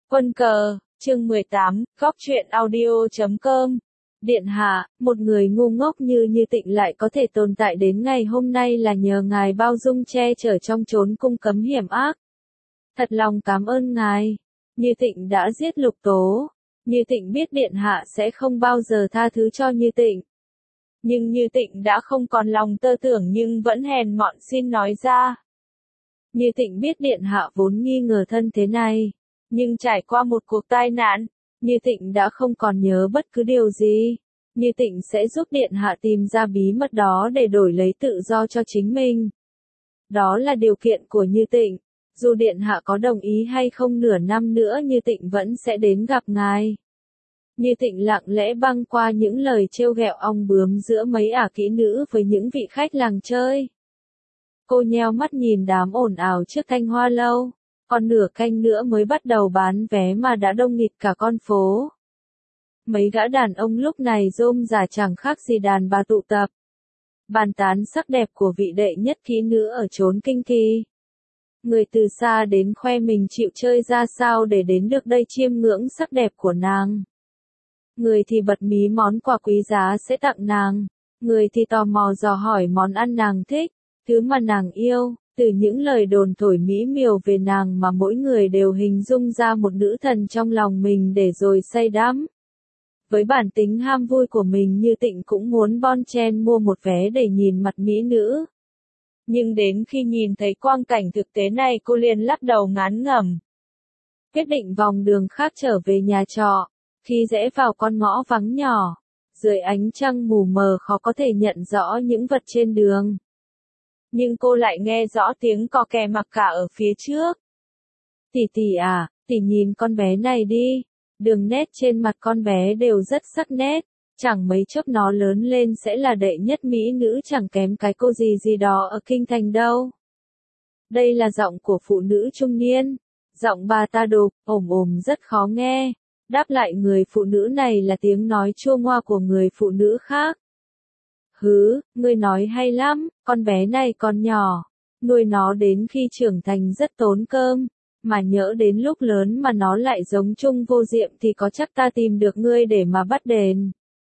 Quân cờ, chương 18, góc truyện audio.com. Điện hạ, một người ngu ngốc như Tịnh lại có thể tồn tại đến ngày hôm nay là nhờ ngài bao dung che chở trong chốn cung cấm hiểm ác. Thật lòng cảm ơn ngài. Như Tịnh đã giết Lục Tố. Như Tịnh biết điện hạ sẽ không bao giờ tha thứ cho Như Tịnh. Nhưng Như Tịnh đã không còn lòng tơ tưởng nhưng vẫn hèn mọn xin nói ra. Như Tịnh biết điện hạ vốn nghi ngờ thân thế này. Nhưng trải qua một cuộc tai nạn, Như Tịnh đã không còn nhớ bất cứ điều gì. Như Tịnh sẽ giúp điện hạ tìm ra bí mật đó để đổi lấy tự do cho chính mình. Đó là điều kiện của Như Tịnh. Dù điện hạ có đồng ý hay không nửa năm nữa Như Tịnh vẫn sẽ đến gặp ngài. Như Tịnh lặng lẽ băng qua những lời trêu ghẹo ong bướm giữa mấy ả kỹ nữ với những vị khách làng chơi. Cô nheo mắt nhìn đám ồn ào trước Thanh Hoa Lâu. Còn nửa canh nữa mới bắt đầu bán vé mà đã đông nghịt cả con phố. Mấy gã đàn ông lúc này rôm rả chẳng khác gì đàn bà tụ tập. Bàn tán sắc đẹp của vị đệ nhất kỹ nữ ở chốn Kinh Kỳ. Người từ xa đến khoe mình chịu chơi ra sao để đến được đây chiêm ngưỡng sắc đẹp của nàng. Người thì bật mí món quà quý giá sẽ tặng nàng. Người thì tò mò dò hỏi món ăn nàng thích, thứ mà nàng yêu. Từ những lời đồn thổi mỹ miều về nàng mà mỗi người đều hình dung ra một nữ thần trong lòng mình để rồi say đắm. Với bản tính ham vui của mình Như Tịnh cũng muốn bon chen mua một vé để nhìn mặt mỹ nữ. Nhưng đến khi nhìn thấy quang cảnh thực tế này cô liền lắc đầu ngán ngẩm. Quyết định vòng đường khác trở về nhà trọ. Khi rẽ vào con ngõ vắng nhỏ, dưới ánh trăng mù mờ khó có thể nhận rõ những vật trên đường. Nhưng cô lại nghe rõ tiếng cò kè mặc cả ở phía trước. Tỷ tỷ à, tỷ nhìn con bé này đi. Đường nét trên mặt con bé đều rất sắc nét. Chẳng mấy chốc nó lớn lên sẽ là đệ nhất mỹ nữ chẳng kém cái cô gì đó ở Kinh Thành đâu. Đây là giọng của phụ nữ trung niên. Giọng bà ta đục, ồm rất khó nghe. Đáp lại người phụ nữ này là tiếng nói chua ngoa của người phụ nữ khác. Hứ, ngươi nói hay lắm, con bé này còn nhỏ. Nuôi nó đến khi trưởng thành rất tốn cơm. Mà nhỡ đến lúc lớn mà nó lại giống chung vô diệm thì có chắc ta tìm được ngươi để mà bắt đền.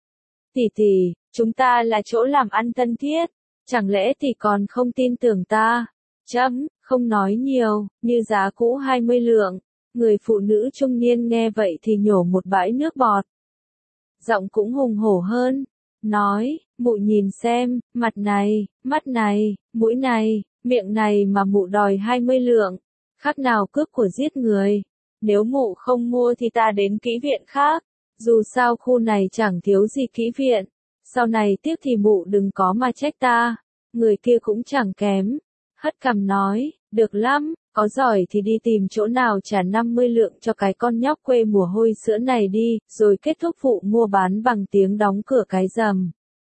Tỷ, chúng ta là chỗ làm ăn thân thiết. Chẳng lẽ tỷ còn không tin tưởng ta? Không nói nhiều, như giá cũ 20 lượng. Người phụ nữ trung niên nghe vậy thì nhổ một bãi nước bọt. Giọng cũng hùng hổ hơn. Nói, mụ nhìn xem, mặt này, mắt này, mũi này, miệng này mà mụ đòi 20 lượng. Khác nào cướp của giết người. Nếu mụ không mua thì ta đến kỹ viện khác. Dù sao khu này chẳng thiếu gì kỹ viện. Sau này tiếc thì mụ đừng có mà trách ta. Người kia cũng chẳng kém. Hất cằm nói, được lắm, có giỏi thì đi tìm chỗ nào trả 50 lượng cho cái con nhóc quê mùa hôi sữa này đi, rồi kết thúc vụ mua bán bằng tiếng đóng cửa cái rầm.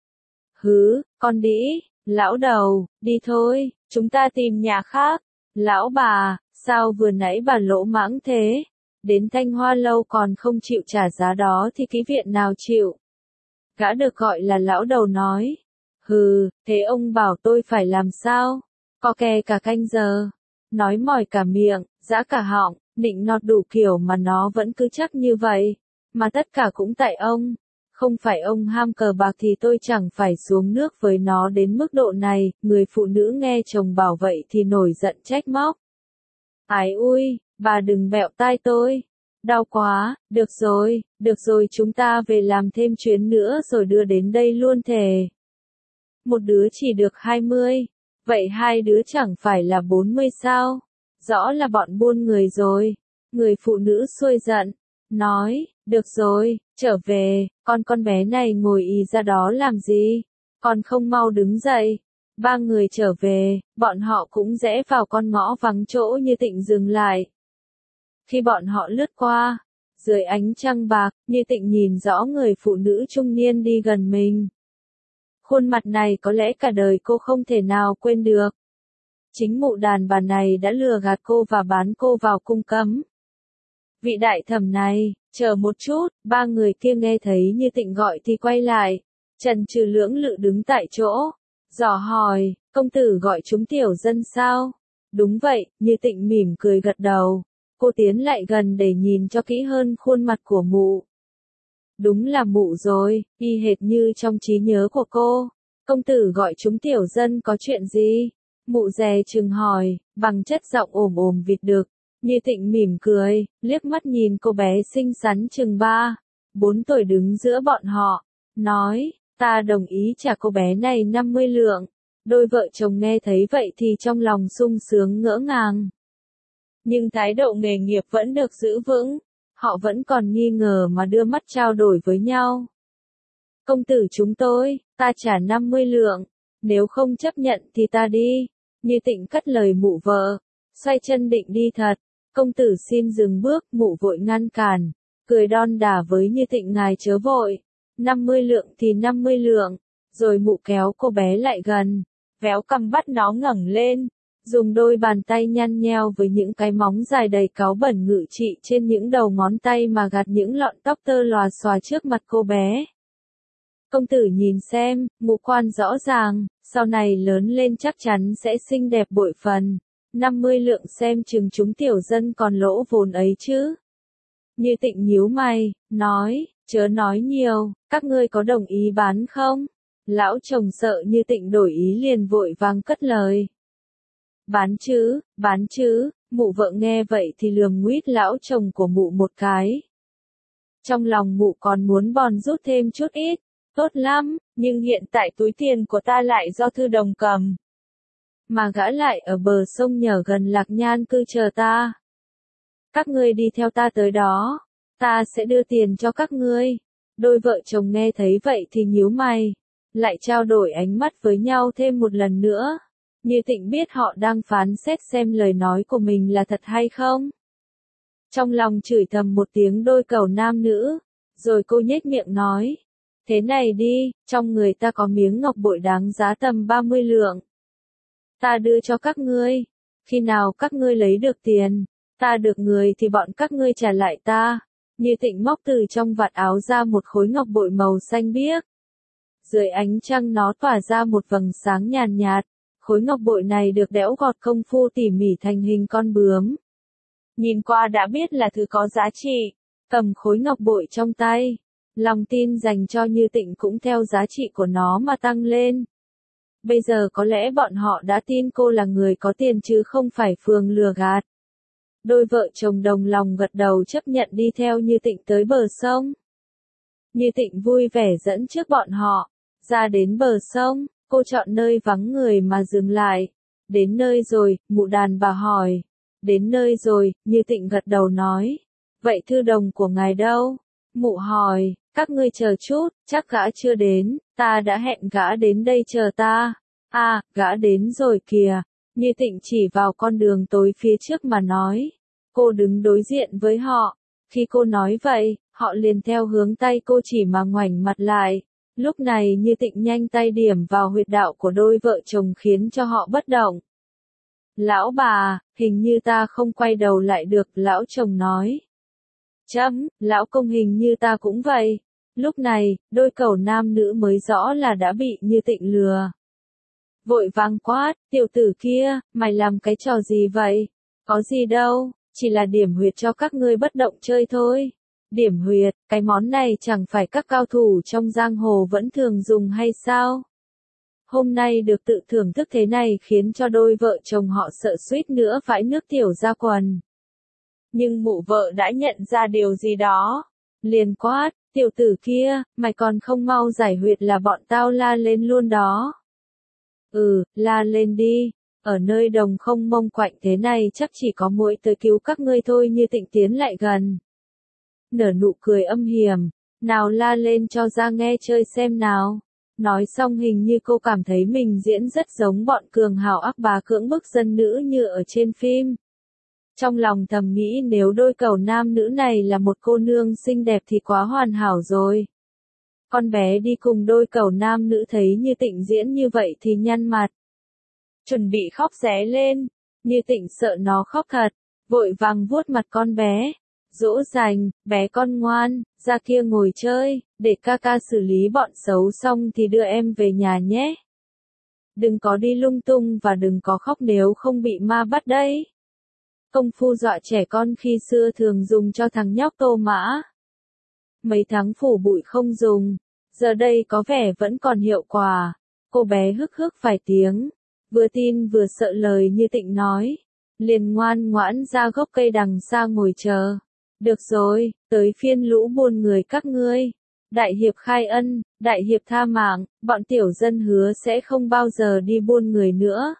Hứ, con đĩ, lão đầu, đi thôi, chúng ta tìm nhà khác. Lão bà, sao vừa nãy bà lỗ mãng thế? Đến Thanh Hoa Lâu còn không chịu trả giá đó thì kỹ viện nào chịu? Gã được gọi là lão đầu nói. Hừ, thế ông bảo tôi phải làm sao? Co kè cả canh giờ. Nói mỏi cả miệng, giã cả họng, nịnh nọt đủ kiểu mà nó vẫn cứ chắc như vậy. Mà tất cả cũng tại ông. Không phải ông ham cờ bạc thì tôi chẳng phải xuống nước với nó đến mức độ này. Người phụ nữ nghe chồng bảo vậy thì nổi giận trách móc. Ái ui, bà đừng bẹo tai tôi. Đau quá, được rồi chúng ta về làm thêm chuyến nữa rồi đưa đến đây luôn thề. Một đứa chỉ được 20. Vậy hai đứa chẳng phải là 40 sao? Rõ là bọn buôn người rồi. Người phụ nữ xuôi giận. Nói, được rồi, trở về, con bé này ngồi ì ra đó làm gì? Con không mau đứng dậy. Ba người trở về, bọn họ cũng rẽ vào con ngõ vắng chỗ Như Tịnh dừng lại. Khi bọn họ lướt qua, dưới ánh trăng bạc, Như Tịnh nhìn rõ người phụ nữ trung niên đi gần mình. Khuôn mặt này có lẽ cả đời cô không thể nào quên được. Chính mụ đàn bà này đã lừa gạt cô và bán cô vào cung cấm. Vị đại thẩm này, chờ một chút, ba người kia nghe thấy Như Tịnh gọi thì quay lại. Trần trừ lưỡng lự đứng tại chỗ. Dò hỏi, công tử gọi chúng tiểu dân sao? Đúng vậy, Như Tịnh mỉm cười gật đầu. Cô tiến lại gần để nhìn cho kỹ hơn khuôn mặt của mụ. Đúng là mụ rồi, y hệt như trong trí nhớ của cô. Công tử gọi chúng tiểu dân có chuyện gì? Mụ dè chừng hỏi, bằng chất giọng ồm ồm vịt đực. Như Tịnh mỉm cười, liếc mắt nhìn cô bé xinh xắn chừng 3, 4 tuổi đứng giữa bọn họ. Nói, ta đồng ý trả cô bé này 50 lượng. Đôi vợ chồng nghe thấy vậy thì trong lòng sung sướng ngỡ ngàng. Nhưng thái độ nghề nghiệp vẫn được giữ vững. Họ vẫn còn nghi ngờ mà đưa mắt trao đổi với nhau. Công tử chúng tôi, ta trả 50 lượng. Nếu không chấp nhận thì ta đi. Như Tịnh cất lời mụ vợ. Xoay chân định đi thật. Công tử xin dừng bước, mụ vội ngăn cản. Cười đon đả với Như Tịnh, ngài chớ vội. 50 lượng thì 50 lượng. Rồi mụ kéo cô bé lại gần. Véo cằm bắt nó ngẩng lên. Dùng đôi bàn tay nhăn nheo với những cái móng dài đầy cáu bẩn ngự trị trên những đầu ngón tay mà gạt những lọn tóc tơ lòa xòa trước mặt cô bé. Công tử nhìn xem, ngũ quan rõ ràng, sau này lớn lên chắc chắn sẽ xinh đẹp bội phần. 50 lượng xem chừng chúng tiểu dân còn lỗ vốn ấy chứ. Như Tịnh nhíu mày, nói, chớ nói nhiều, các ngươi có đồng ý bán không? Lão chồng sợ Như Tịnh đổi ý liền vội vàng cất lời. Bán chứ, mụ vợ nghe vậy thì lườm nguýt lão chồng của mụ một cái. Trong lòng mụ còn muốn bòn rút thêm chút ít, tốt lắm, nhưng hiện tại túi tiền của ta lại do Thư Đồng cầm. Mà gã lại ở bờ sông nhờ gần Lạc Nhan cư chờ ta. Các ngươi đi theo ta tới đó, ta sẽ đưa tiền cho các ngươi. Đôi vợ chồng nghe thấy vậy thì nhíu mày, lại trao đổi ánh mắt với nhau thêm một lần nữa. Như Tịnh biết họ đang phán xét xem lời nói của mình là thật hay không. Trong lòng chửi thầm một tiếng đôi cẩu nam nữ, rồi cô nhếch miệng nói. Thế này đi, trong người ta có miếng ngọc bội đáng giá tầm 30 lượng. Ta đưa cho các ngươi. Khi nào các ngươi lấy được tiền, ta được người thì bọn các ngươi trả lại ta. Như Tịnh móc từ trong vạt áo ra một khối ngọc bội màu xanh biếc. Dưới ánh trăng nó tỏa ra một vầng sáng nhàn nhạt. Khối ngọc bội này được đẽo gọt công phu tỉ mỉ thành hình con bướm. Nhìn qua đã biết là thứ có giá trị. Cầm khối ngọc bội trong tay, lòng tin dành cho Như Tịnh cũng theo giá trị của nó mà tăng lên. Bây giờ có lẽ bọn họ đã tin cô là người có tiền chứ không phải phường lừa gạt. Đôi vợ chồng đồng lòng gật đầu chấp nhận đi theo Như Tịnh tới bờ sông. Như Tịnh vui vẻ dẫn trước bọn họ, ra đến bờ sông, cô chọn nơi vắng người mà dừng lại. Đến nơi rồi, mụ đàn bà hỏi. Đến nơi rồi, Như Tịnh gật đầu nói. Vậy Thư Đồng của ngài đâu? Mụ hỏi, các ngươi chờ chút, chắc gã chưa đến, ta đã hẹn gã đến đây chờ ta. À, gã đến rồi kìa. Như Tịnh chỉ vào con đường tối phía trước mà nói. Cô đứng đối diện với họ. Khi cô nói vậy, họ liền theo hướng tay cô chỉ mà ngoảnh mặt lại. Lúc này Như Tịnh nhanh tay điểm vào huyệt đạo của đôi vợ chồng khiến cho họ bất động. Lão bà, hình như ta không quay đầu lại được, lão chồng nói. Lão công hình như ta cũng vậy. Lúc này, đôi cẩu nam nữ mới rõ là đã bị Như Tịnh lừa. Vội vàng quát, tiểu tử kia, mày làm cái trò gì vậy? Có gì đâu, chỉ là điểm huyệt cho các ngươi bất động chơi thôi. Điểm huyệt, cái món này chẳng phải các cao thủ trong giang hồ vẫn thường dùng hay sao? Hôm nay được tự thưởng thức thế này khiến cho đôi vợ chồng họ sợ suýt nữa vãi nước tiểu ra quần. Nhưng mụ vợ đã nhận ra điều gì đó. Liền quát, tiểu tử kia, mày còn không mau giải huyệt là bọn tao la lên luôn đó. La lên đi. Ở nơi đồng không mông quạnh thế này chắc chỉ có muội tới cứu các ngươi thôi. Như Tịnh tiến lại gần. Nở nụ cười âm hiểm. Nào la lên cho ra nghe chơi xem nào. Nói xong hình như cô cảm thấy mình diễn rất giống bọn cường hào ác bá cưỡng bức dân nữ như ở trên phim. Trong lòng thầm nghĩ nếu đôi cẩu nam nữ này là một cô nương xinh đẹp thì quá hoàn hảo rồi. Con bé đi cùng đôi cẩu nam nữ thấy Như Tịnh diễn như vậy thì nhăn mặt. Chuẩn bị khóc ré lên. Như Tịnh sợ nó khóc thật. Vội vàng vuốt mặt con bé. Dỗ dành, bé con ngoan, ra kia ngồi chơi, để ca ca xử lý bọn xấu xong thì đưa em về nhà nhé. Đừng có đi lung tung và đừng có khóc nếu không bị ma bắt đấy. công phu dọa trẻ con khi xưa thường dùng cho thằng nhóc Tô Mã. Mấy tháng phủ bụi không dùng, giờ đây có vẻ vẫn còn hiệu quả. Cô bé hức hức vài tiếng, vừa tin vừa sợ lời Như Tịnh nói, liền ngoan ngoãn ra gốc cây đằng xa ngồi chờ. Được rồi, tới phiên lũ buôn người các ngươi. Đại hiệp khai ân, đại hiệp tha mạng, bọn tiểu dân hứa sẽ không bao giờ đi buôn người nữa.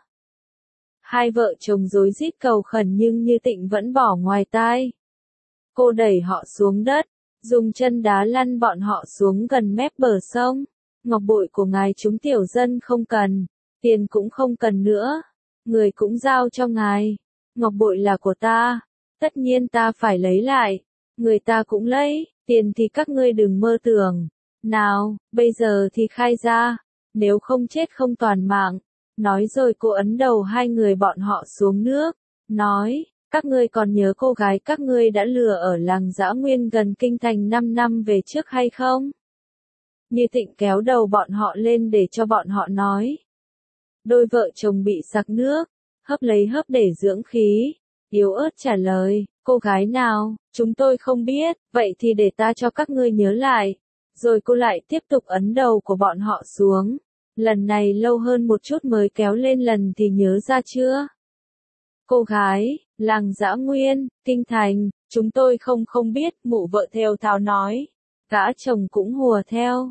Hai vợ chồng rối rít cầu khẩn nhưng Như Tịnh vẫn bỏ ngoài tai. Cô đẩy họ xuống đất, dùng chân đá lăn bọn họ xuống gần mép bờ sông. Ngọc bội của ngài chúng tiểu dân không cần, tiền cũng không cần nữa, người cũng giao cho ngài. Ngọc bội là của ta, tất nhiên ta phải lấy lại, người ta cũng lấy, tiền thì các ngươi đừng mơ tưởng. Nào, bây giờ thì khai ra, nếu không chết không toàn mạng. Nói rồi cô ấn đầu hai người bọn họ xuống nước, nói, các ngươi còn nhớ cô gái các ngươi đã lừa ở làng Dã Nguyên gần kinh thành 5 năm về trước hay không? Như Tịnh kéo đầu bọn họ lên để cho bọn họ nói. Đôi vợ chồng bị sặc nước, hấp lấy hấp để dưỡng khí, yếu ớt trả lời, cô gái nào, chúng tôi không biết, vậy thì để ta cho các ngươi nhớ lại. Rồi cô lại tiếp tục ấn đầu của bọn họ xuống. Lần này lâu hơn một chút mới kéo lên lần thì nhớ ra chưa? Cô gái, làng Dã Nguyên, kinh thành, chúng tôi không biết, mụ vợ thều thào nói. Gã chồng cũng hùa theo.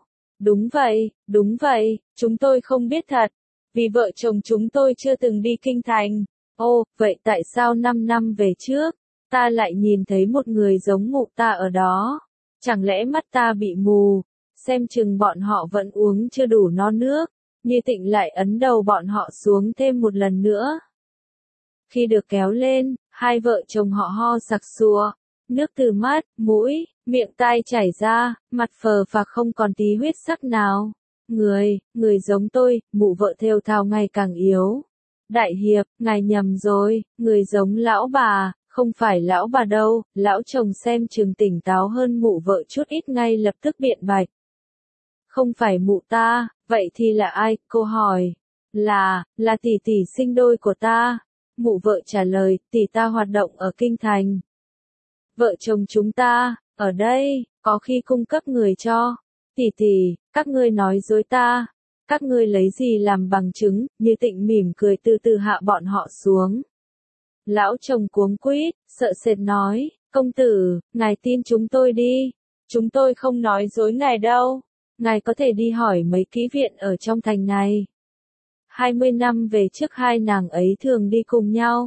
Đúng vậy, chúng tôi không biết thật. Vì vợ chồng chúng tôi chưa từng đi kinh thành. Ô, vậy tại sao 5 năm về trước, ta lại nhìn thấy một người giống mụ ta ở đó? Chẳng lẽ mắt ta bị mù? Xem chừng bọn họ vẫn uống chưa đủ no nước. Như Tịnh lại ấn đầu bọn họ xuống thêm một lần nữa. Khi được kéo lên, hai vợ chồng họ ho sặc sụa, nước từ mắt, mũi, miệng tai chảy ra, mặt phờ phạc không còn tí huyết sắc nào. Người giống tôi, mụ vợ thều thào ngày càng yếu. Đại hiệp, ngài nhầm rồi, người giống lão bà, không phải lão bà đâu, lão chồng xem chừng tỉnh táo hơn mụ vợ chút ít ngay lập tức biện bạch. Không phải mụ ta, vậy thì là ai, cô hỏi. Là tỷ tỷ sinh đôi của ta. Mụ vợ trả lời, tỷ ta hoạt động ở kinh thành. Vợ chồng chúng ta, ở đây, có khi cung cấp người cho. Tỷ, các ngươi nói dối ta. Các ngươi lấy gì làm bằng chứng, Như Tịnh mỉm cười từ từ hạ bọn họ xuống. Lão chồng cuống quýt, sợ sệt nói, công tử, ngài tin chúng tôi đi. Chúng tôi không nói dối ngài đâu. Ngài có thể đi hỏi mấy kỹ viện ở trong thành này. 20 năm về trước hai nàng ấy thường đi cùng nhau.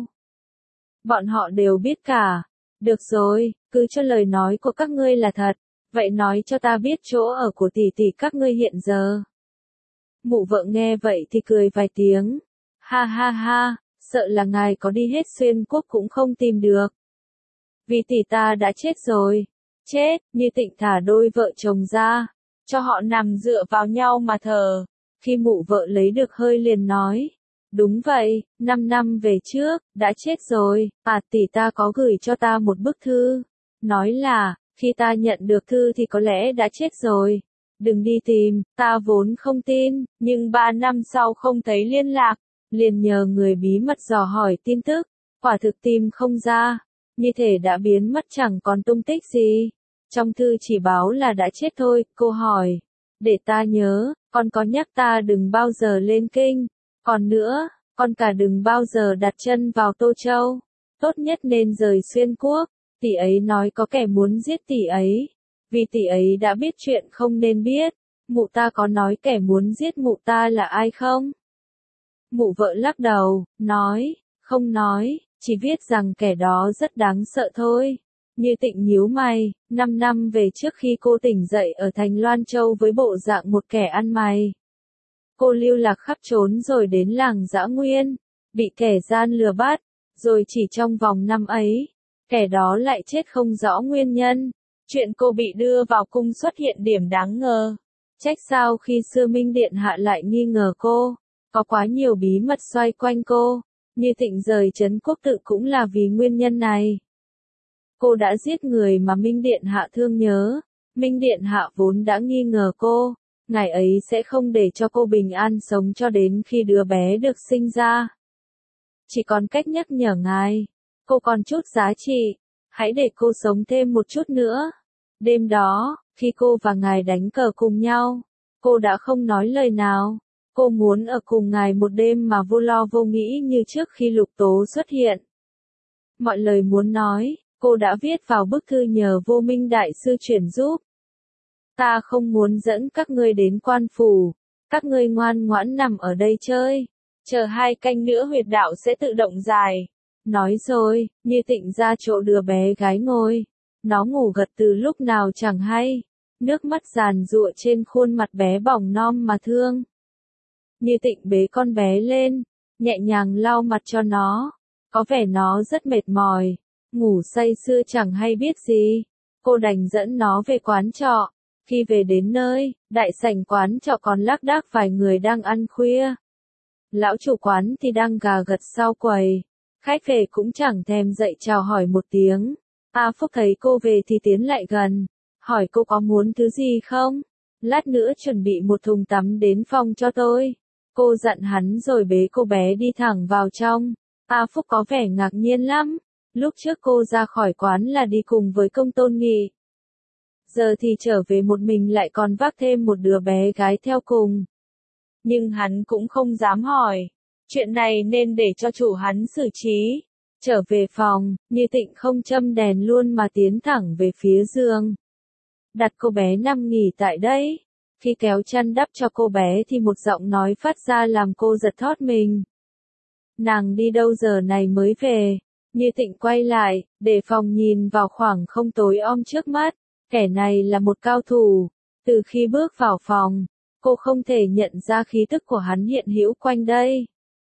Bọn họ đều biết cả. Được rồi, cứ cho lời nói của các ngươi là thật. Vậy nói cho ta biết chỗ ở của tỷ tỷ các ngươi hiện giờ. Mụ vợ nghe vậy thì cười vài tiếng. Ha, sợ là ngài có đi hết xuyên quốc cũng không tìm được. Vì tỷ ta đã chết rồi. Chết, Như Tịnh thả đôi vợ chồng ra, cho họ nằm dựa vào nhau mà thở. Khi mụ vợ lấy được hơi liền nói. Đúng vậy, 5 năm về trước, đã chết rồi, tỷ ta có gửi cho ta một bức thư. Nói là, khi ta nhận được thư thì có lẽ đã chết rồi. Đừng đi tìm, ta vốn không tin, nhưng 3 năm sau không thấy liên lạc, liền nhờ người bí mật dò hỏi tin tức, quả thực tìm không ra, như thể đã biến mất chẳng còn tung tích gì. Trong thư chỉ báo là đã chết thôi, cô hỏi, để ta nhớ, con có nhắc ta đừng bao giờ lên kinh, còn nữa, con cả đừng bao giờ đặt chân vào Tô Châu, tốt nhất nên rời xuyên quốc. Tỷ ấy nói có kẻ muốn giết tỷ ấy. Vì tỷ ấy đã biết chuyện không nên biết. Mụ ta có nói kẻ muốn giết mụ ta là ai không? Mụ vợ lắc đầu, nói, không nói, chỉ viết rằng kẻ đó rất đáng sợ thôi. Như Tịnh nhíu mày, 5 năm về trước khi cô tỉnh dậy ở thành Loan Châu với bộ dạng một kẻ ăn mày. Cô lưu lạc khắp trốn rồi đến làng Dã Nguyên, bị kẻ gian lừa bắt, rồi chỉ trong vòng năm ấy, kẻ đó lại chết không rõ nguyên nhân. Chuyện cô bị đưa vào cung xuất hiện điểm đáng ngờ. Trách sao khi xưa Minh Điện Hạ lại nghi ngờ cô, có quá nhiều bí mật xoay quanh cô. Như Tịnh rời trấn quốc tự cũng là vì nguyên nhân này. Cô đã giết người mà Minh Điện Hạ thương nhớ. Minh Điện Hạ vốn đã nghi ngờ cô, ngài ấy sẽ không để cho cô bình an sống cho đến khi đứa bé được sinh ra. Chỉ còn cách nhắc nhở ngài, cô còn chút giá trị. Hãy để cô sống thêm một chút nữa. Đêm đó, khi cô và ngài đánh cờ cùng nhau, cô đã không nói lời nào. Cô muốn ở cùng ngài một đêm mà vô lo vô nghĩ như trước khi Lục Tố xuất hiện. Mọi lời muốn nói, cô đã viết vào bức thư nhờ Vô Minh Đại Sư chuyển giúp. Ta không muốn dẫn các ngươi đến quan phủ. Các ngươi ngoan ngoãn nằm ở đây chơi. Chờ 2 canh nữa huyệt đạo sẽ tự động dài. Nói rồi, Như Tịnh ra chỗ đứa bé gái ngồi. Nó ngủ gật từ lúc nào chẳng hay. Nước mắt giàn giụa trên khuôn mặt bé bỏng non mà thương. Như Tịnh bế con bé lên, nhẹ nhàng lau mặt cho nó. Có vẻ nó rất mệt mỏi, ngủ say sưa chẳng hay biết gì. Cô đành dẫn nó về quán trọ. Khi về đến nơi, đại sảnh quán trọ còn lác đác vài người đang ăn khuya. Lão chủ quán thì đang gà gật sau quầy. Khách về cũng chẳng thèm dậy chào hỏi một tiếng. A Phúc thấy cô về thì tiến lại gần, hỏi cô có muốn thứ gì không? Lát nữa chuẩn bị một thùng tắm đến phòng cho tôi. Cô dặn hắn rồi bế cô bé đi thẳng vào trong. A Phúc có vẻ ngạc nhiên lắm. Lúc trước cô ra khỏi quán là đi cùng với Công Tôn Nghị. Giờ thì trở về một mình lại còn vác thêm một đứa bé gái theo cùng. Nhưng hắn cũng không dám hỏi. Chuyện này nên để cho chủ hắn xử trí. Trở về phòng, Như Tịnh không châm đèn luôn mà tiến thẳng về phía giường. Đặt cô bé nằm nghỉ tại đây. Khi kéo chăn đắp cho cô bé thì một giọng nói phát ra làm cô giật thót mình. Nàng đi đâu giờ này mới về? Như Tịnh quay lại, để phòng nhìn vào khoảng không tối om trước mắt. Kẻ này là một cao thủ. Từ khi bước vào phòng, cô không thể nhận ra khí tức của hắn hiện hữu quanh đây.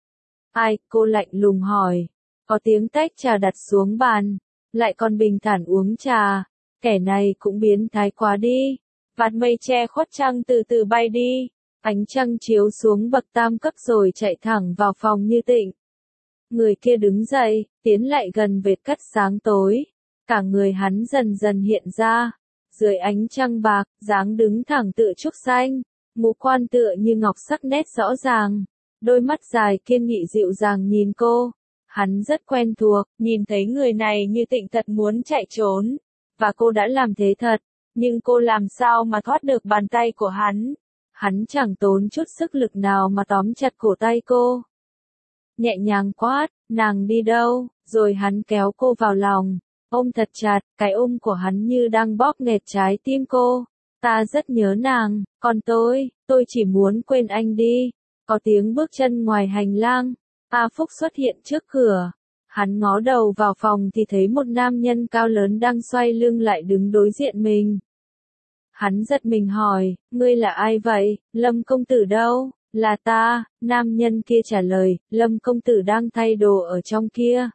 Ai? Cô lạnh lùng hỏi. Có tiếng tách trà đặt xuống bàn, lại còn bình thản uống trà. Kẻ này cũng biến thái quá đi. Vạt mây che khuất trăng từ từ bay đi. Ánh trăng chiếu xuống bậc tam cấp rồi chạy thẳng vào phòng Như Tịnh. Người kia đứng dậy, tiến lại gần vệt cắt sáng tối. Cả người hắn dần dần hiện ra. Dưới ánh trăng bạc, dáng đứng thẳng tựa trúc xanh. Ngũ quan tựa như ngọc sắc nét rõ ràng. Đôi mắt dài kiên nghị dịu dàng nhìn cô. Hắn rất quen thuộc, nhìn thấy người này Như Tịnh thật muốn chạy trốn. Và cô đã làm thế thật. Nhưng cô làm sao mà thoát được bàn tay của hắn? Hắn chẳng tốn chút sức lực nào mà tóm chặt cổ tay cô. Nhẹ nhàng quát, nàng đi đâu? Rồi hắn kéo cô vào lòng, ôm thật chặt, cái ôm của hắn như đang bóp nghẹt trái tim cô. Ta rất nhớ nàng, còn tôi chỉ muốn quên anh đi. Có tiếng bước chân ngoài hành lang. A Phúc xuất hiện trước cửa. Hắn ngó đầu vào phòng thì thấy một nam nhân cao lớn đang xoay lưng lại đứng đối diện mình. Hắn giật mình hỏi, ngươi là ai vậy? Lâm công tử đâu? Là ta, nam nhân kia trả lời, Lâm công tử đang thay đồ ở trong kia.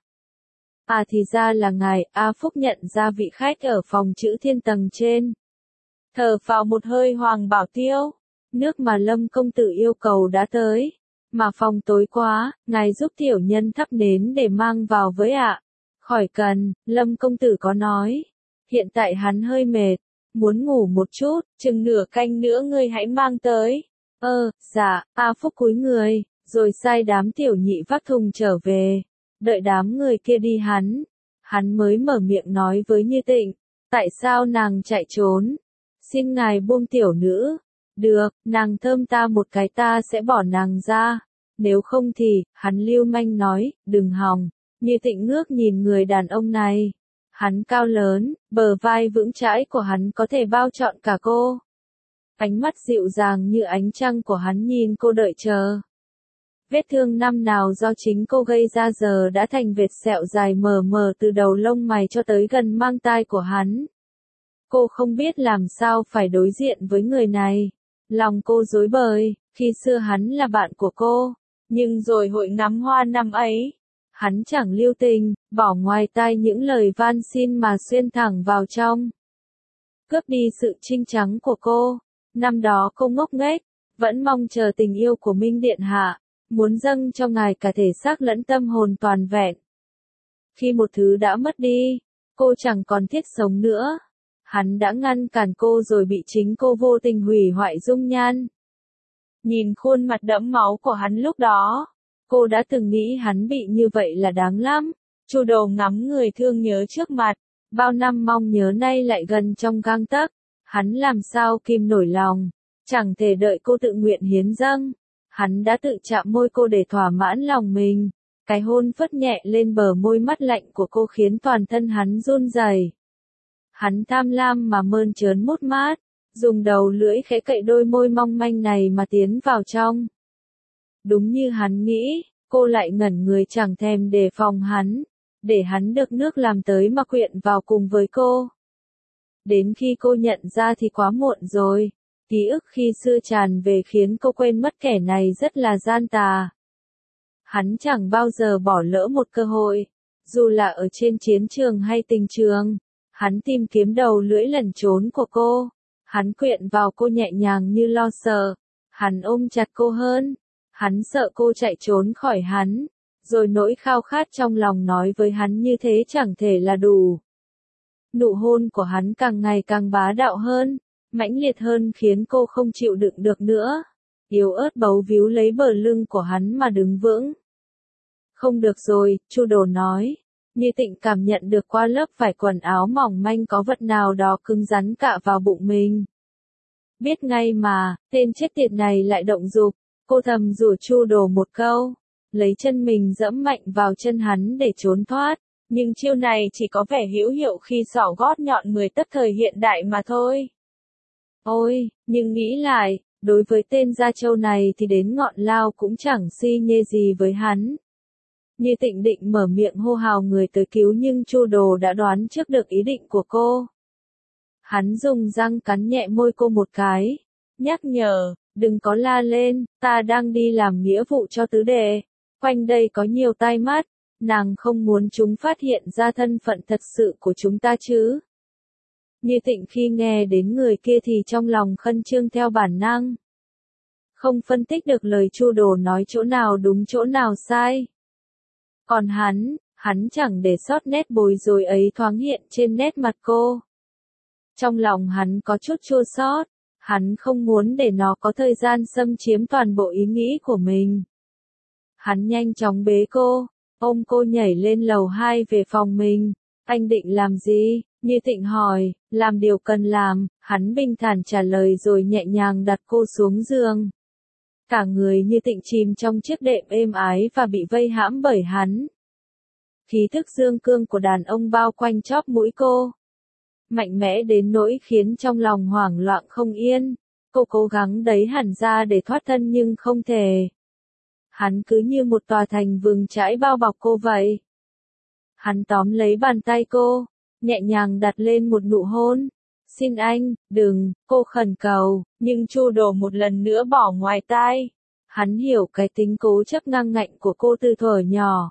À thì ra là ngài. A Phúc nhận ra vị khách ở phòng chữ thiên tầng trên. Thở phào một hơi hoàng bảo tiêu. Nước mà Lâm công tử yêu cầu đã tới. Mà phòng tối quá, ngài giúp tiểu nhân thắp nến để mang vào với ạ. Khỏi cần, Lâm công tử có nói. Hiện tại hắn hơi mệt, muốn ngủ một chút, chừng nửa canh nữa ngươi hãy mang tới. Dạ. A Phúc cúi người, rồi sai đám tiểu nhị vác thùng trở về. Đợi đám người kia đi hắn mới mở miệng nói với Như Tịnh. Tại sao nàng chạy trốn? Xin ngài buông tiểu nữ. Được, nàng thơm ta một cái ta sẽ bỏ nàng ra. Nếu không thì, hắn lưu manh nói, đừng hòng. Như Tịnh ngước nhìn người đàn ông này. Hắn cao lớn, bờ vai vững chãi của hắn có thể bao trọn cả cô. Ánh mắt dịu dàng như ánh trăng của hắn nhìn cô đợi chờ. Vết thương năm nào do chính cô gây ra giờ đã thành vệt sẹo dài mờ mờ từ đầu lông mày cho tới gần mang tai của hắn. Cô không biết làm sao phải đối diện với người này. Lòng cô rối bời, khi xưa hắn là bạn của cô. Nhưng rồi hội ngắm hoa năm ấy, hắn chẳng lưu tình, bỏ ngoài tai những lời van xin mà xuyên thẳng vào trong. Cướp đi sự trinh trắng của cô. Năm đó cô ngốc nghếch, vẫn mong chờ tình yêu của Minh Điện Hạ, muốn dâng cho ngài cả thể xác lẫn tâm hồn toàn vẹn. Khi một thứ đã mất đi, cô chẳng còn thiết sống nữa. Hắn đã ngăn cản cô rồi bị chính cô vô tình hủy hoại dung nhan. Nhìn khuôn mặt đẫm máu của hắn lúc đó, cô đã từng nghĩ hắn bị như vậy là đáng lắm. Chu Đồ ngắm người thương nhớ trước mặt, bao năm mong nhớ nay lại gần trong gang tấc, hắn làm sao kìm nổi lòng, chẳng thể đợi cô tự nguyện hiến dâng, hắn đã tự chạm môi cô để thỏa mãn lòng mình, cái hôn phất nhẹ lên bờ môi mắt lạnh của cô khiến toàn thân hắn run rẩy. Hắn tham lam mà mơn trớn mút mát, dùng đầu lưỡi khẽ cậy đôi môi mong manh này mà tiến vào trong. Đúng như hắn nghĩ, cô lại ngẩn người chẳng thèm đề phòng hắn, để hắn được nước làm tới mà quyện vào cùng với cô. Đến khi cô nhận ra thì quá muộn rồi, ký ức khi xưa tràn về khiến cô quên mất kẻ này rất là gian tà. Hắn chẳng bao giờ bỏ lỡ một cơ hội, dù là ở trên chiến trường hay tình trường, hắn tìm kiếm đầu lưỡi lẩn trốn của cô, hắn quyện vào cô nhẹ nhàng như lo sợ, hắn ôm chặt cô hơn, hắn sợ cô chạy trốn khỏi hắn, rồi nỗi khao khát trong lòng nói với hắn như thế chẳng thể là đủ. Nụ hôn của hắn càng ngày càng bá đạo hơn, mãnh liệt hơn khiến cô không chịu đựng được nữa, yếu ớt bấu víu lấy bờ lưng của hắn mà đứng vững. Không được rồi, Chu Đồ nói, Như Tịnh cảm nhận được qua lớp vải quần áo mỏng manh có vật nào đó cứng rắn cạ vào bụng mình. Biết ngay mà, tên chết tiệt này lại động dục, cô thầm rủa Chu Đồ một câu, lấy chân mình giẫm mạnh vào chân hắn để trốn thoát, nhưng chiêu này chỉ có vẻ hữu hiệu khi xỏ gót nhọn 10 tấc thời hiện đại mà thôi. Ôi, nhưng nghĩ lại, đối với tên Gia Châu này thì đến ngọn lao cũng chẳng si nhê gì với hắn. Như Tịnh định mở miệng hô hào người tới cứu nhưng Chu Đồ đã đoán trước được ý định của cô. Hắn dùng răng cắn nhẹ môi cô một cái, nhắc nhở, đừng có la lên, ta đang đi làm nghĩa vụ cho tứ đệ, quanh đây có nhiều tai mắt, nàng không muốn chúng phát hiện ra thân phận thật sự của chúng ta chứ. Như Tịnh khi nghe đến người kia thì trong lòng khẩn trương theo bản năng. Không phân tích được lời Chu Đồ nói chỗ nào đúng chỗ nào sai. Còn hắn chẳng để sót nét bối rối ấy thoáng hiện trên nét mặt cô. Trong lòng hắn có chút chua xót, hắn không muốn để nó có thời gian xâm chiếm toàn bộ ý nghĩ của mình. Hắn nhanh chóng bế cô, ôm cô nhảy lên lầu 2 về phòng mình. Anh định làm gì? Như Tịnh hỏi, làm điều cần làm, hắn bình thản trả lời rồi nhẹ nhàng đặt cô xuống giường. Cả người Như Tịnh chìm trong chiếc đệm êm ái và bị vây hãm bởi hắn. Khí thức dương cương của đàn ông bao quanh chóp mũi cô. Mạnh mẽ đến nỗi khiến trong lòng hoảng loạn không yên. Cô cố gắng đẩy hẳn ra để thoát thân nhưng không thể. Hắn cứ như một tòa thành vững chãi bao bọc cô vậy. Hắn tóm lấy bàn tay cô, nhẹ nhàng đặt lên một nụ hôn. Xin anh, đừng, cô khẩn cầu, nhưng Chu Đồ một lần nữa bỏ ngoài tai. Hắn hiểu cái tính cố chấp ngang ngạnh của cô từ thuở nhỏ.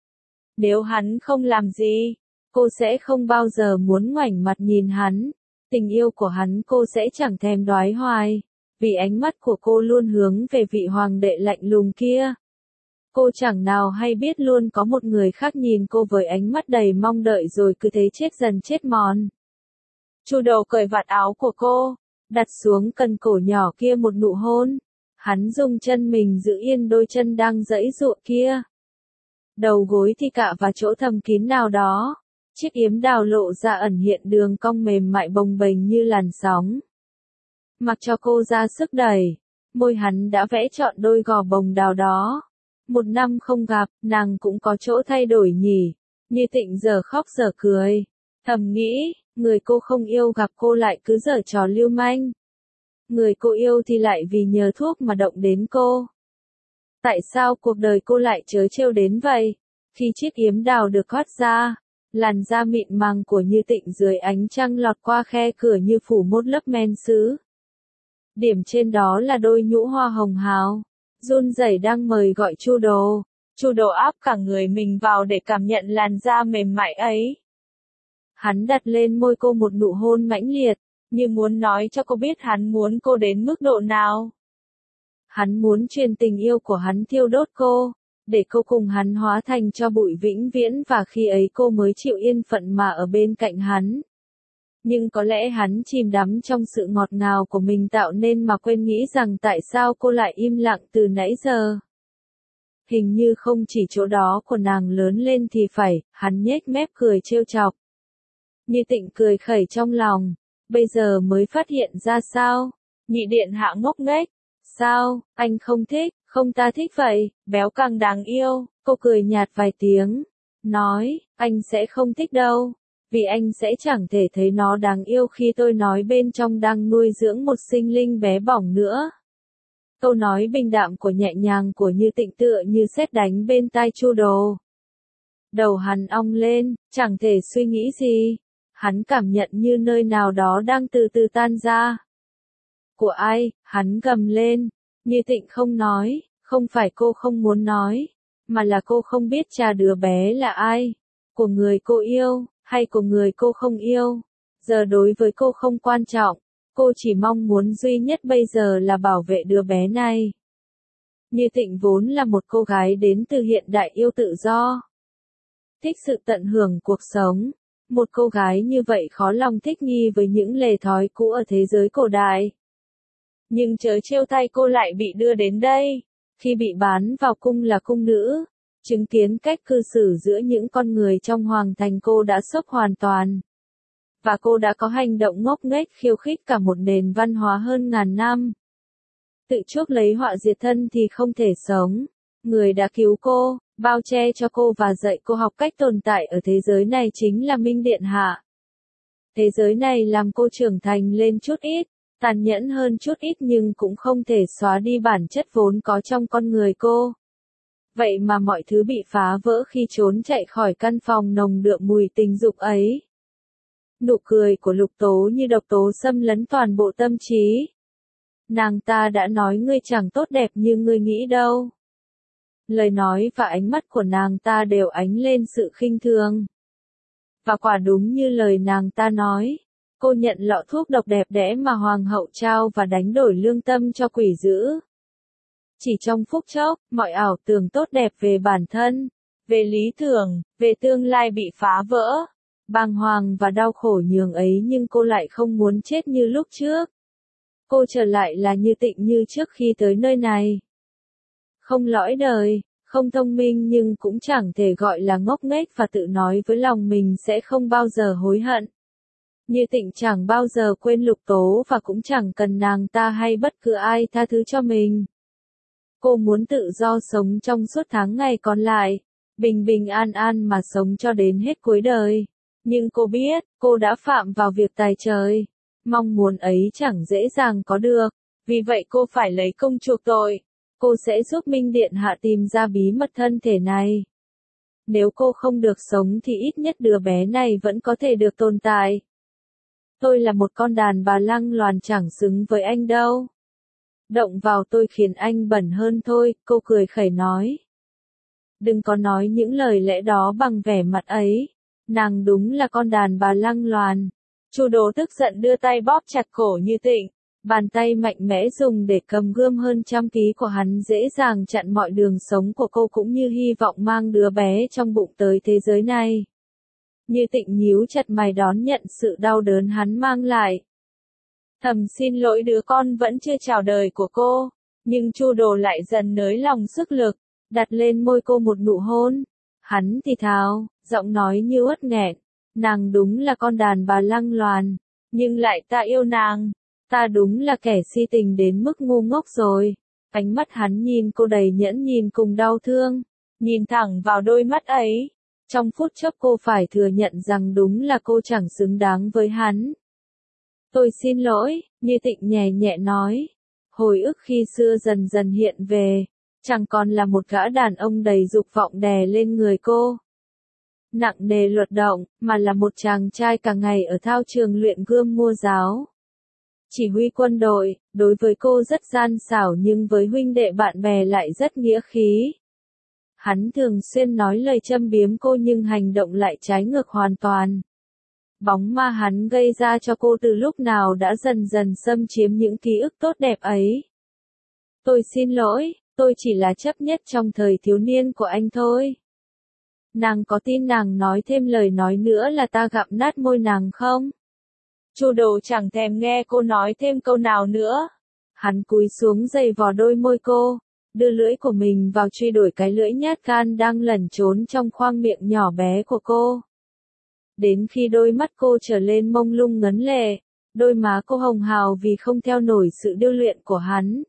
Nếu hắn không làm gì, cô sẽ không bao giờ muốn ngoảnh mặt nhìn hắn. Tình yêu của hắn cô sẽ chẳng thèm đoái hoài, vì ánh mắt của cô luôn hướng về vị hoàng đệ lạnh lùng kia. Cô chẳng nào hay biết luôn có một người khác nhìn cô với ánh mắt đầy mong đợi rồi cứ thế chết dần chết mòn. Chu Đồ cởi vạt áo của cô, đặt xuống cần cổ nhỏ kia một nụ hôn. Hắn dùng chân mình giữ yên đôi chân đang giãy giụa kia. Đầu gối thì cạ vào chỗ thầm kín nào đó. Chiếc yếm đào lộ ra ẩn hiện đường cong mềm mại bồng bềnh như làn sóng. Mặc cho cô ra sức đẩy, môi hắn đã vẽ trọn đôi gò bồng đào đó. Một năm không gặp, nàng cũng có chỗ thay đổi nhỉ. Như Tịnh giờ khóc giờ cười. Thầm nghĩ, người cô không yêu gặp cô lại cứ giở trò lưu manh. Người cô yêu thì lại vì nhờ thuốc mà động đến cô. Tại sao cuộc đời cô lại trớ trêu đến vậy? Khi chiếc yếm đào được khoát ra, làn da mịn màng của Như Tịnh dưới ánh trăng lọt qua khe cửa như phủ một lớp men sứ. Điểm trên đó là đôi nhũ hoa hồng hào. Run rẩy đang mời gọi Chu Đồ. Chu Đồ áp cả người mình vào để cảm nhận làn da mềm mại ấy. Hắn đặt lên môi cô một nụ hôn mãnh liệt, như muốn nói cho cô biết hắn muốn cô đến mức độ nào. Hắn muốn truyền tình yêu của hắn thiêu đốt cô, để cô cùng hắn hóa thành cho bụi vĩnh viễn và khi ấy cô mới chịu yên phận mà ở bên cạnh hắn. Nhưng có lẽ hắn chìm đắm trong sự ngọt ngào của mình tạo nên mà quên nghĩ rằng tại sao cô lại im lặng từ nãy giờ. Hình như không chỉ chỗ đó của nàng lớn lên thì phải, hắn nhếch mép cười trêu chọc. Như Tịnh cười khẩy trong lòng, bây giờ mới phát hiện ra sao? Nhị điện hạ ngốc nghếch. Sao, anh không thích, không ta thích vậy, béo càng đáng yêu, cô cười nhạt vài tiếng, nói, anh sẽ không thích đâu, vì anh sẽ chẳng thể thấy nó đáng yêu khi tôi nói bên trong đang nuôi dưỡng một sinh linh bé bỏng nữa. Câu nói bình đạm của nhẹ nhàng của Như Tịnh tựa như sét đánh bên tai Chu Đồ. Đầu hắn ong lên, chẳng thể suy nghĩ gì, hắn cảm nhận như nơi nào đó đang từ từ tan ra. Của ai? Hắn gầm lên. Như Tịnh không nói, không phải cô không muốn nói, mà là cô không biết cha đứa bé là ai. Của người cô yêu, hay của người cô không yêu. Giờ đối với cô không quan trọng, cô chỉ mong muốn duy nhất bây giờ là bảo vệ đứa bé này. Như Tịnh vốn là một cô gái đến từ hiện đại yêu tự do. Thích sự tận hưởng cuộc sống. Một cô gái như vậy khó lòng thích nghi với những lề thói cũ ở thế giới cổ đại. Nhưng chớ trêu thay cô lại bị đưa đến đây. Khi bị bán vào cung là cung nữ, chứng kiến cách cư xử giữa những con người trong hoàng thành cô đã sốc hoàn toàn. Và cô đã có hành động ngốc nghếch khiêu khích cả một nền văn hóa hơn ngàn năm. Tự chuốc lấy họa diệt thân thì không thể sống. Người đã cứu cô, bao che cho cô và dạy cô học cách tồn tại ở thế giới này chính là Minh Điện Hạ. Thế giới này làm cô trưởng thành lên chút ít, tàn nhẫn hơn chút ít nhưng cũng không thể xóa đi bản chất vốn có trong con người cô. Vậy mà mọi thứ bị phá vỡ khi trốn chạy khỏi căn phòng nồng đượm mùi tình dục ấy. Nụ cười của Lục Tố như độc tố xâm lấn toàn bộ tâm trí. Nàng ta đã nói ngươi chẳng tốt đẹp như ngươi nghĩ đâu. Lời nói và ánh mắt của nàng ta đều ánh lên sự khinh thường. Và quả đúng như lời nàng ta nói, cô nhận lọ thuốc độc đẹp đẽ mà hoàng hậu trao và đánh đổi lương tâm cho quỷ dữ. Chỉ trong phút chốc, mọi ảo tưởng tốt đẹp về bản thân, về lý tưởng, về tương lai bị phá vỡ. Bàng hoàng và đau khổ nhường ấy nhưng cô lại không muốn chết như lúc trước. Cô trở lại là Như Tịnh như trước khi tới nơi này. Không lõi đời, không thông minh nhưng cũng chẳng thể gọi là ngốc nghếch và tự nói với lòng mình sẽ không bao giờ hối hận. Như Tịnh chẳng bao giờ quên Lục Tố và cũng chẳng cần nàng ta hay bất cứ ai tha thứ cho mình. Cô muốn tự do sống trong suốt tháng ngày còn lại, bình bình an an mà sống cho đến hết cuối đời. Nhưng cô biết, cô đã phạm vào việc tài trời. Mong muốn ấy chẳng dễ dàng có được, vì vậy cô phải lấy công chuộc tội. Cô sẽ giúp Minh Điện Hạ tìm ra bí mật thân thể này. Nếu cô không được sống thì ít nhất đứa bé này vẫn có thể được tồn tại. Tôi là một con đàn bà lăng loàn chẳng xứng với anh đâu. Động vào tôi khiến anh bẩn hơn thôi, cô cười khẩy nói. Đừng có nói những lời lẽ đó bằng vẻ mặt ấy. Nàng đúng là con đàn bà lăng loàn. Chu Đồ tức giận đưa tay bóp chặt cổ Như Tịnh. Bàn tay mạnh mẽ dùng để cầm gươm hơn 100 ký của hắn dễ dàng chặn mọi đường sống của cô cũng như hy vọng mang đứa bé trong bụng tới thế giới này. Như Tịnh nhíu chặt mày đón nhận sự đau đớn hắn mang lại. Thầm xin lỗi đứa con vẫn chưa chào đời của cô, nhưng Chu Đồ lại dần nới lòng sức lực, đặt lên môi cô một nụ hôn. Hắn thì thào, giọng nói như uất nghẹn, nàng đúng là con đàn bà lăng loàn, nhưng lại ta yêu nàng. Ta đúng là kẻ si tình đến mức ngu ngốc rồi. Ánh mắt hắn nhìn cô đầy nhẫn nhìn cùng đau thương. Nhìn thẳng vào đôi mắt ấy. Trong phút chốc cô phải thừa nhận rằng đúng là cô chẳng xứng đáng với hắn. Tôi xin lỗi, Như Tịnh nhẹ nhẹ nói. Hồi ức khi xưa dần dần hiện về. Chẳng còn là một gã đàn ông đầy dục vọng đè lên người cô. Nặng nề luật động, mà là một chàng trai cả ngày ở thao trường luyện gươm mua giáo. Chỉ huy quân đội, đối với cô rất gian xảo nhưng với huynh đệ bạn bè lại rất nghĩa khí. Hắn thường xuyên nói lời châm biếm cô nhưng hành động lại trái ngược hoàn toàn. Bóng ma hắn gây ra cho cô từ lúc nào đã dần dần xâm chiếm những ký ức tốt đẹp ấy. Tôi xin lỗi, tôi chỉ là chấp nhất trong thời thiếu niên của anh thôi. Nàng có tin nàng nói thêm lời nói nữa là ta gặm nát môi nàng không? Chu Đồ chẳng thèm nghe cô nói thêm câu nào nữa. Hắn cúi xuống giày vò đôi môi cô, đưa lưỡi của mình vào truy đuổi cái lưỡi nhát gan đang lẩn trốn trong khoang miệng nhỏ bé của cô. Đến khi đôi mắt cô trở lên mông lung ngấn lệ, đôi má cô hồng hào vì không theo nổi sự điêu luyện của hắn.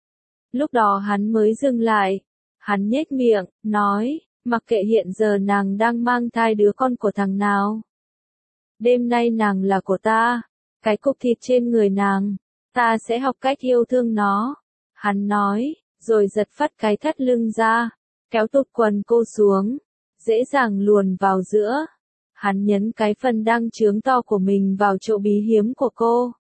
Lúc đó hắn mới dừng lại. Hắn nhếch miệng, nói, mặc kệ hiện giờ nàng đang mang thai đứa con của thằng nào. Đêm nay nàng là của ta, cái cục thịt trên người nàng, ta sẽ học cách yêu thương nó. Hắn nói, rồi giật phắt cái thắt lưng ra, kéo tụt quần cô xuống, dễ dàng luồn vào giữa. Hắn nhấn cái phần đang trướng to của mình vào chỗ bí hiếm của cô.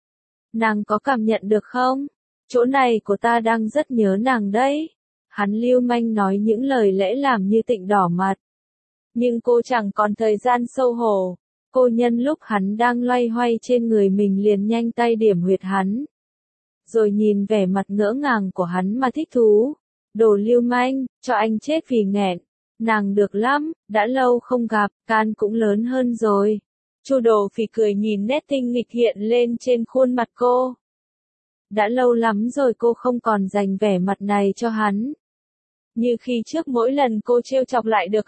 Nàng có cảm nhận được không? Chỗ này của ta đang rất nhớ nàng đấy. Hắn lưu manh nói những lời lẽ làm như Tịnh đỏ mặt. Nhưng cô chẳng còn thời gian xấu hổ. Cô nhân lúc hắn đang loay hoay trên người mình liền nhanh tay điểm huyệt hắn. Rồi nhìn vẻ mặt ngỡ ngàng của hắn mà thích thú. Đồ lưu manh, cho anh chết vì nghẹn. Nàng được lắm, đã lâu không gặp, can cũng lớn hơn rồi. Chu Đồ phì cười nhìn nét tinh nghịch hiện lên trên khuôn mặt cô. Đã lâu lắm rồi cô không còn dành vẻ mặt này cho hắn. Như khi trước mỗi lần cô trêu chọc lại được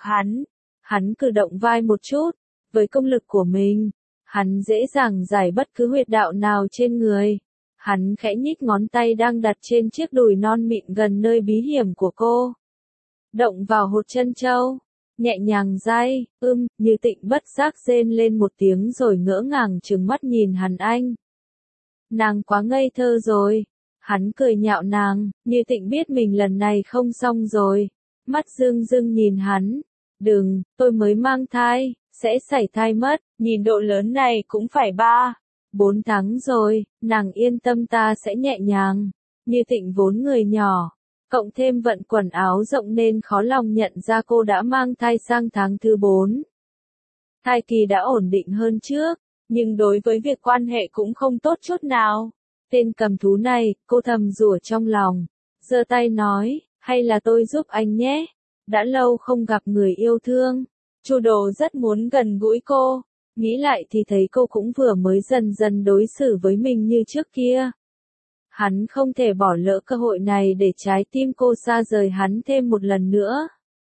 hắn cử động vai một chút, với công lực của mình, hắn dễ dàng giải bất cứ huyệt đạo nào trên người. Hắn khẽ nhích ngón tay đang đặt trên chiếc đùi non mịn gần nơi bí hiểm của cô. Động vào hột chân châu, nhẹ nhàng day, Như Tịnh bất giác rên lên một tiếng rồi ngỡ ngàng trừng mắt nhìn hắn anh. Nàng quá ngây thơ rồi. Hắn cười nhạo nàng, Như Tịnh biết mình lần này không xong rồi. Mắt rưng rưng nhìn hắn. Đừng, tôi mới mang thai, sẽ sảy thai mất, nhìn độ lớn này cũng phải 3-4 tháng rồi, nàng yên tâm ta sẽ nhẹ nhàng. Như Tịnh vốn người nhỏ, cộng thêm vận quần áo rộng nên khó lòng nhận ra cô đã mang thai sang tháng thứ 4. Thai kỳ đã ổn định hơn trước, nhưng đối với việc quan hệ cũng không tốt chút nào. Tên cầm thú này, cô thầm rủa trong lòng, giơ tay nói, hay là tôi giúp anh nhé, đã lâu không gặp người yêu thương. Chu Đồ rất muốn gần gũi cô, nghĩ lại thì thấy cô cũng vừa mới dần dần đối xử với mình như trước kia. Hắn không thể bỏ lỡ cơ hội này để trái tim cô xa rời hắn thêm một lần nữa.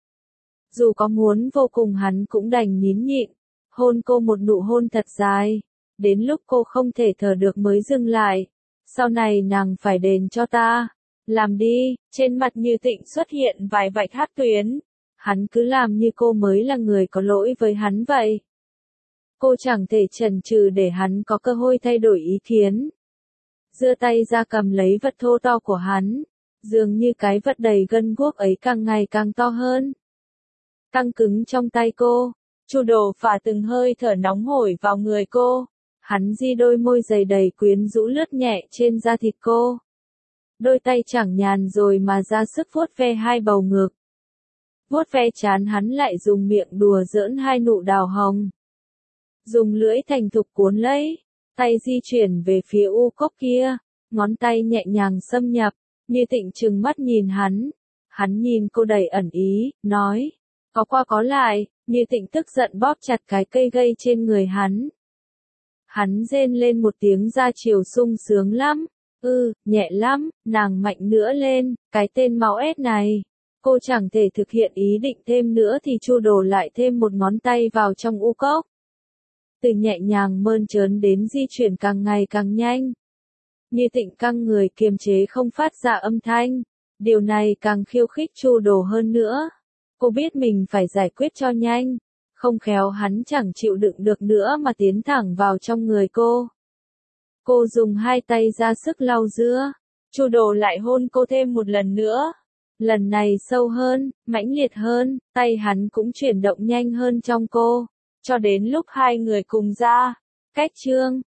Dù có muốn vô cùng hắn cũng đành nín nhịn, hôn cô một nụ hôn thật dài, đến lúc cô không thể thở được mới dừng lại. Sau này nàng phải đền cho ta. Làm đi, trên mặt Như Tịnh xuất hiện vài vạch hắc tuyến. Hắn cứ làm như cô mới là người có lỗi với hắn vậy. Cô chẳng thể chần chừ để hắn có cơ hội thay đổi ý kiến. Giơ tay ra cầm lấy vật thô to của hắn. Dường như cái vật đầy gân guốc ấy càng ngày càng to hơn. Căng cứng trong tay cô. Chu Đồ phả từng hơi thở nóng hổi vào người cô. Hắn di đôi môi dày đầy quyến rũ lướt nhẹ trên da thịt cô. Đôi tay chẳng nhàn rồi mà ra sức vuốt ve hai bầu ngực. Vuốt ve trán hắn lại dùng miệng đùa giỡn hai nụ đào hồng. Dùng lưỡi thành thục cuốn lấy, tay di chuyển về phía u cốc kia, ngón tay nhẹ nhàng xâm nhập, Như Tịnh trừng mắt nhìn hắn. Hắn nhìn cô đầy ẩn ý, nói, có qua có lại, Như Tịnh tức giận bóp chặt cái cây gây trên người hắn. Hắn rên lên một tiếng ra chiều sung sướng lắm. Nhẹ lắm, nàng mạnh nữa lên, cái tên máu ép này. Cô chẳng thể thực hiện ý định thêm nữa thì Chu Đồ lại thêm một ngón tay vào trong u cốc. Từ nhẹ nhàng mơn trớn đến di chuyển càng ngày càng nhanh. Như Tịnh căng người kiềm chế không phát ra âm thanh. Điều này càng khiêu khích Chu Đồ hơn nữa. Cô biết mình phải giải quyết cho nhanh. Không khéo hắn chẳng chịu đựng được nữa mà tiến thẳng vào trong người cô. Cô dùng hai tay ra sức lau dưa. Chu Đồ lại hôn cô thêm một lần nữa. Lần này sâu hơn, mãnh liệt hơn, tay hắn cũng chuyển động nhanh hơn trong cô. Cho đến lúc hai người cùng ra. Cách chương.